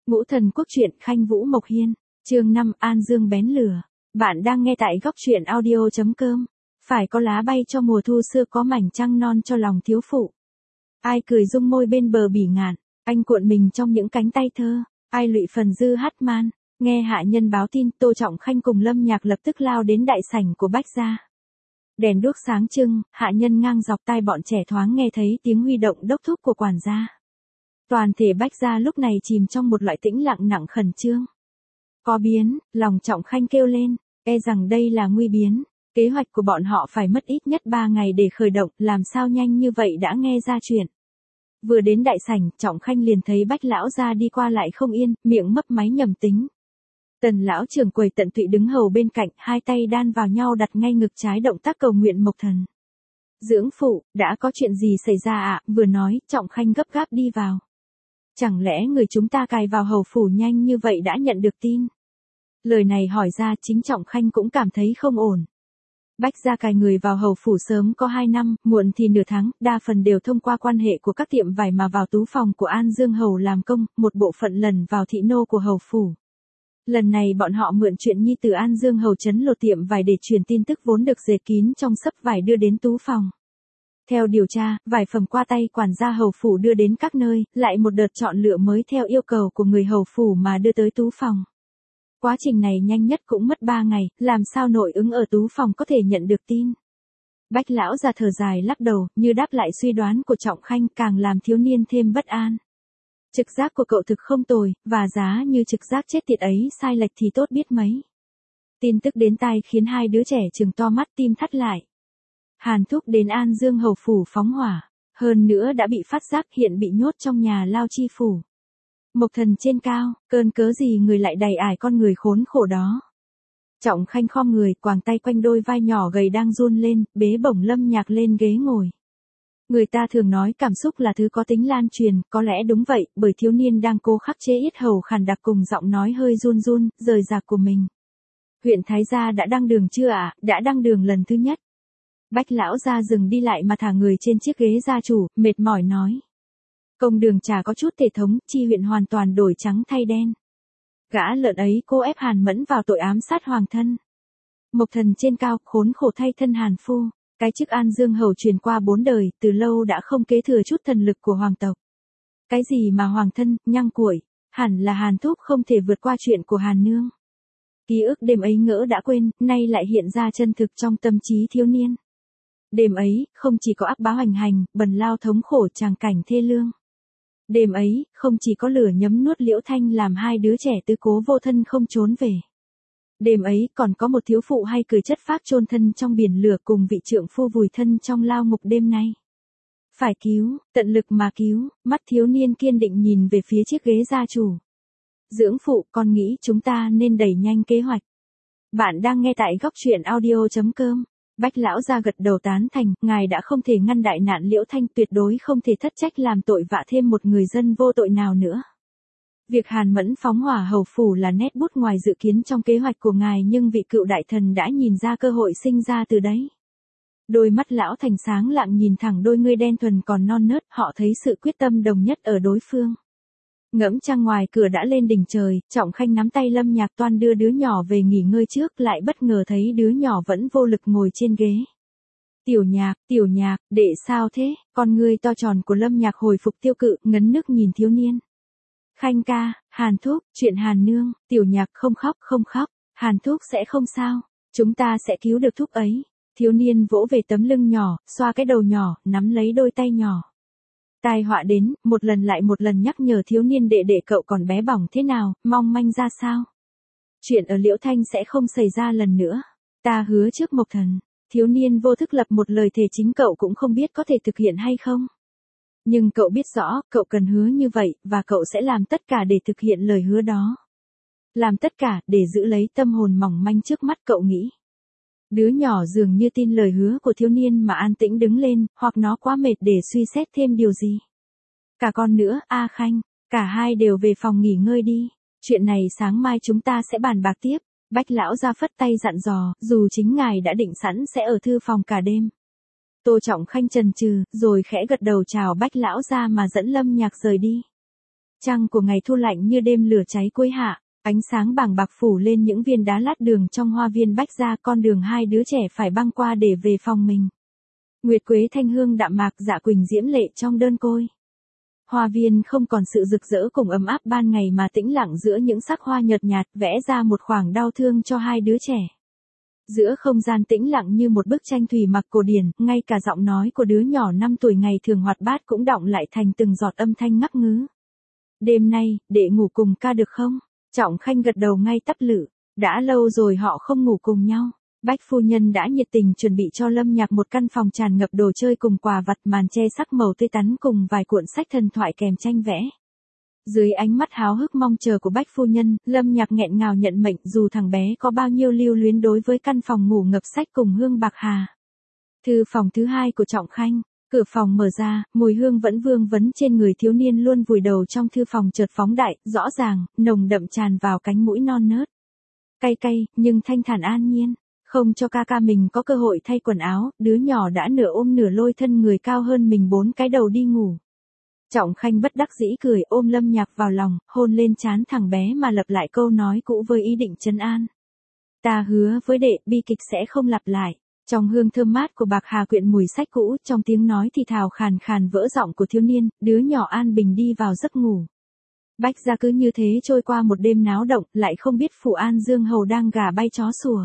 Ngũ Thần Quốc truyện Khanh Vũ Mộc Hiên, chương 5 An Dương bén lửa. Bạn đang nghe tại góc truyện audio.com. Phải có lá bay cho mùa thu xưa, có mảnh trăng non cho lòng thiếu phụ. Ai cười rung môi bên bờ bỉ ngạn, anh cuộn mình trong những cánh tay thơ. Ai lụy phần dư hát man. Nghe hạ nhân báo tin, Tô Trọng Khanh cùng Lâm Nhạc lập tức lao đến đại sảnh của Bách gia. Đèn đuốc sáng trưng, hạ nhân ngang dọc tai bọn trẻ thoáng nghe thấy tiếng huy động đốc thúc của quản gia. Toàn thể Bách gia lúc này chìm trong một loại tĩnh lặng nặng khẩn trương. Có biến, lòng Trọng Khanh kêu lên, e rằng đây là nguy biến. Kế hoạch của bọn họ phải mất ít nhất 3 ngày để khởi động, làm sao nhanh như vậy đã nghe ra chuyện. Vừa đến đại sảnh, Trọng Khanh liền thấy Bách lão gia đi qua lại không yên, miệng mấp máy nhầm tính. Tần lão trưởng quầy tận tụy đứng hầu bên cạnh, hai tay đan vào nhau đặt ngay ngực trái, động tác cầu nguyện Mộc Thần. Dưỡng phụ, đã có chuyện gì xảy ra ạ? Vừa nói, Trọng Khanh gấp gáp đi vào. Chẳng lẽ người chúng ta cài vào hầu phủ nhanh như vậy đã nhận được tin? Lời này hỏi ra chính Trọng Khanh cũng cảm thấy không ổn. Bách gia cài người vào hầu phủ sớm có 2 năm, muộn thì nửa tháng, đa phần đều thông qua quan hệ của các tiệm vải mà vào tú phòng của An Dương hầu làm công, một bộ phận lần vào thị nô của hầu phủ. Lần này bọn họ mượn chuyện nhi từ An Dương hầu trấn lột tiệm vải để truyền tin tức vốn được dệt kín trong xấp vải đưa đến tú phòng. Theo điều tra, vải phẩm qua tay quản gia hầu phủ đưa đến các nơi, lại một đợt chọn lựa mới theo yêu cầu của người hầu phủ mà đưa tới tú phòng. Quá trình này nhanh nhất cũng mất 3 ngày, làm sao nội ứng ở tú phòng có thể nhận được tin. Bách lão ra thở dài lắc đầu, như đáp lại suy đoán của Trọng Khanh, càng làm thiếu niên thêm bất an. Trực giác của cậu thực không tồi, và giá như trực giác chết tiệt ấy sai lệch thì tốt biết mấy. Tin tức đến tai khiến hai đứa trẻ trừng to mắt, tim thắt lại. Hàn Thúc đến An Dương hầu phủ phóng hỏa, hơn nữa đã bị phát giác, hiện bị nhốt trong nhà lao chi phủ. Mộc Thần trên cao, cơn cớ gì người lại đầy ải con người khốn khổ đó. Trọng Khanh khom người, quàng tay quanh đôi vai nhỏ gầy đang run lên, bế bổng Lâm Nhạc lên ghế ngồi. Người ta thường nói cảm xúc là thứ có tính lan truyền, có lẽ đúng vậy, bởi thiếu niên đang cố khắc chế yết hầu khàn đặc cùng giọng nói hơi run run, rời rạc của mình. Huyện Thái gia đã đăng đường chưa ạ? Đã đăng đường lần thứ nhất. Bách lão gia dừng đi lại mà thả người trên chiếc ghế gia chủ, mệt mỏi nói. Công đường chả có chút thể thống, chi huyện hoàn toàn đổi trắng thay đen. Gã lợn ấy cô ép Hàn Mẫn vào tội ám sát hoàng thân. Mộc Thần trên cao, khốn khổ thay thân Hàn phu. Cái chức An Dương hầu truyền qua 4 đời, từ lâu đã không kế thừa chút thần lực của hoàng tộc. Cái gì mà hoàng thân, nhăng cuội, hẳn là Hàn Thúc không thể vượt qua chuyện của Hàn Nương. Ký ức đêm ấy ngỡ đã quên, nay lại hiện ra chân thực trong tâm trí thiếu niên. Đêm ấy, không chỉ có ác báo hoành hành, bần lao thống khổ tràng cảnh thê lương. Đêm ấy, không chỉ có lửa nhấm nuốt Liễu Thanh làm hai đứa trẻ tứ cố vô thân không trốn về. Đêm ấy, còn có một thiếu phụ hay cười chất phác chôn thân trong biển lửa cùng vị trượng phu vùi thân trong lao ngục đêm nay. Phải cứu, tận lực mà cứu, mắt thiếu niên kiên định nhìn về phía chiếc ghế gia chủ. Dưỡng phụ, con nghĩ chúng ta nên đẩy nhanh kế hoạch. Bạn đang nghe tại góc truyện audio.com. Bách lão ra gật đầu tán thành, ngài đã không thể ngăn đại nạn Liễu Thanh, tuyệt đối không thể thất trách làm tội vạ thêm một người dân vô tội nào nữa. Việc Hàn Mẫn phóng hỏa hầu phủ là nét bút ngoài dự kiến trong kế hoạch của ngài, nhưng vị cựu đại thần đã nhìn ra cơ hội sinh ra từ đấy. Đôi mắt lão thành sáng lạng nhìn thẳng đôi ngươi đen thuần còn non nớt, họ thấy sự quyết tâm đồng nhất ở đối phương. Ngẫm trăng ngoài cửa đã lên đỉnh trời, Trọng Khanh nắm tay Lâm Nhạc toan đưa đứa nhỏ về nghỉ ngơi trước, lại bất ngờ thấy đứa nhỏ vẫn vô lực ngồi trên ghế. Tiểu Nhạc, đệ sao thế? Con ngươi to tròn của Lâm Nhạc hồi phục tiêu cự, ngấn nước nhìn thiếu niên. Khanh ca, Hàn Thúc, chuyện Hàn Nương, Tiểu Nhạc không khóc, Hàn Thúc sẽ không sao, chúng ta sẽ cứu được Thúc ấy. Thiếu niên vỗ về tấm lưng nhỏ, xoa cái đầu nhỏ, nắm lấy đôi tay nhỏ. Tai họa đến, một lần lại một lần nhắc nhở thiếu niên đệ đệ cậu còn bé bỏng thế nào, mong manh ra sao. Chuyện ở Liễu Thanh sẽ không xảy ra lần nữa. Ta hứa trước Mộc Thần. Thiếu niên vô thức lập một lời thề chính cậu cũng không biết có thể thực hiện hay không. Nhưng cậu biết rõ, cậu cần hứa như vậy, và cậu sẽ làm tất cả để thực hiện lời hứa đó. Làm tất cả, để giữ lấy tâm hồn mỏng manh trước mắt cậu nghĩ. Đứa nhỏ dường như tin lời hứa của thiếu niên mà an tĩnh đứng lên, hoặc nó quá mệt để suy xét thêm điều gì. Cả con nữa, A Khanh, cả hai đều về phòng nghỉ ngơi đi. Chuyện này sáng mai chúng ta sẽ bàn bạc tiếp. Bách lão ra phất tay dặn dò, dù chính ngài đã định sẵn sẽ ở thư phòng cả đêm. Tô Trọng Khanh chần chừ, rồi khẽ gật đầu chào Bách lão ra mà dẫn Lâm Nhạc rời đi. Trăng của ngày thu lạnh như đêm lửa cháy cuối hạ, ánh sáng bàng bạc phủ lên những viên đá lát đường trong hoa viên Bách Gia, con đường hai đứa trẻ phải băng qua để về phòng mình. Nguyệt quế thanh hương đạm mạc, dạ quỳnh diễm lệ trong đơn côi. Hoa viên không còn sự rực rỡ cùng ấm áp ban ngày mà tĩnh lặng giữa những sắc hoa nhợt nhạt, vẽ ra một khoảng đau thương cho hai đứa trẻ. Giữa không gian tĩnh lặng như một bức tranh thủy mặc cổ điển, ngay cả giọng nói của đứa nhỏ 5 tuổi ngày thường hoạt bát cũng đọng lại thành từng giọt âm thanh ngắc ngứ. Đêm nay, đệ ngủ cùng ca được không? Trọng Khanh gật đầu ngay tắp lự. Đã lâu rồi họ không ngủ cùng nhau. Bách phu nhân đã nhiệt tình chuẩn bị cho Lâm Nhạc một căn phòng tràn ngập đồ chơi cùng quà vặt, màn che sắc màu tươi tắn cùng vài cuộn sách thần thoại kèm tranh vẽ. Dưới ánh mắt háo hức mong chờ của Bách phu nhân, Lâm Nhạc nghẹn ngào nhận mệnh, dù thằng bé có bao nhiêu lưu luyến đối với căn phòng ngủ ngập sách cùng hương bạc hà. Thư phòng thứ hai của Trọng Khanh. Cửa phòng mở ra, mùi hương vẫn vương vấn trên người thiếu niên luôn vùi đầu trong thư phòng chợt phóng đại, rõ ràng, nồng đậm tràn vào cánh mũi non nớt. Cay cay, nhưng thanh thản an nhiên. Không cho ca ca mình có cơ hội thay quần áo, đứa nhỏ đã nửa ôm nửa lôi thân người cao hơn mình 4 cái đầu đi ngủ. Trọng Khanh bất đắc dĩ cười, ôm Lâm Nhạc vào lòng, hôn lên trán thằng bé mà lặp lại câu nói cũ với ý định trấn an. Ta hứa với đệ, bi kịch sẽ không lặp lại. Trong hương thơm mát của bạc hà quyện mùi sách cũ, trong tiếng nói thì thào khàn khàn vỡ giọng của thiếu niên, đứa nhỏ an bình đi vào giấc ngủ. Bách Gia cứ như thế trôi qua một đêm náo động, lại không biết phủ An Dương Hầu đang gà bay chó sủa.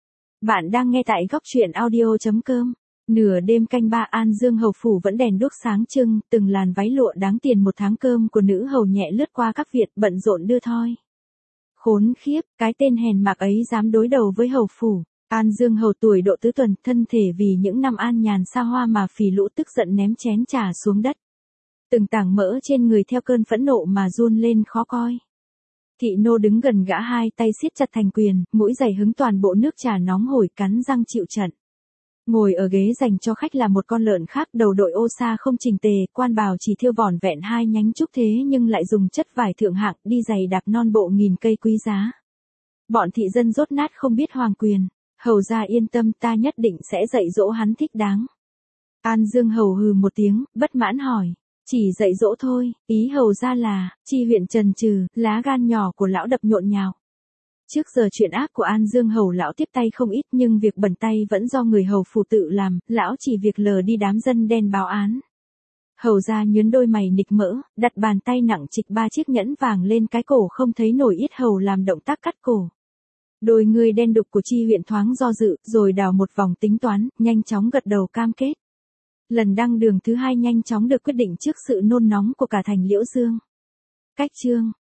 Bạn đang nghe tại góc truyện audio.com. Nửa đêm canh 3, An Dương Hầu phủ vẫn đèn đuốc sáng trưng, từng làn váy lụa đáng tiền một tháng cơm của nữ hầu nhẹ lướt qua các viện, bận rộn đưa thoi. Khốn khiếp, cái tên hèn mạc ấy dám đối đầu với hầu phủ. An Dương Hầu tuổi độ tứ tuần, thân thể vì những năm an nhàn xa hoa mà phì lũ, tức giận ném chén trà xuống đất. Từng tảng mỡ trên người theo cơn phẫn nộ mà run lên khó coi. Thị nô đứng gần gã, hai tay siết chặt thành quyền, mũi giày hứng toàn bộ nước trà nóng hổi, cắn răng chịu trận. Ngồi ở ghế dành cho khách là một con lợn khác, đầu đội ô sa không chỉnh tề, quan bào chỉ thêu vỏn vẹn 2 nhánh trúc thế nhưng lại dùng chất vải thượng hạng, đi giày đạp non bộ nghìn cây quý giá. Bọn thị dân dốt nát không biết hoàng quyền. Hầu gia yên tâm, ta nhất định sẽ dạy dỗ hắn thích đáng. An Dương Hầu hừ một tiếng, bất mãn hỏi. Chỉ dạy dỗ thôi, ý hầu gia là, Chi huyện trần trừ, lá gan nhỏ của lão đập nhộn nhào. Trước giờ chuyện ác của An Dương Hầu lão tiếp tay không ít, nhưng việc bẩn tay vẫn do người hầu phủ tự làm, lão chỉ việc lờ đi đám dân đen báo án. Hầu gia nhướng đôi mày nịch mỡ, đặt bàn tay nặng trịch 3 chiếc nhẫn vàng lên cái cổ không thấy nổi, yết hầu làm động tác cắt cổ. Đôi người đen đục của Chi huyện thoáng do dự, rồi đào một vòng tính toán, nhanh chóng gật đầu cam kết. Lần đăng đường thứ 2 nhanh chóng được quyết định trước sự nôn nóng của cả thành Liễu Dương. Cách chương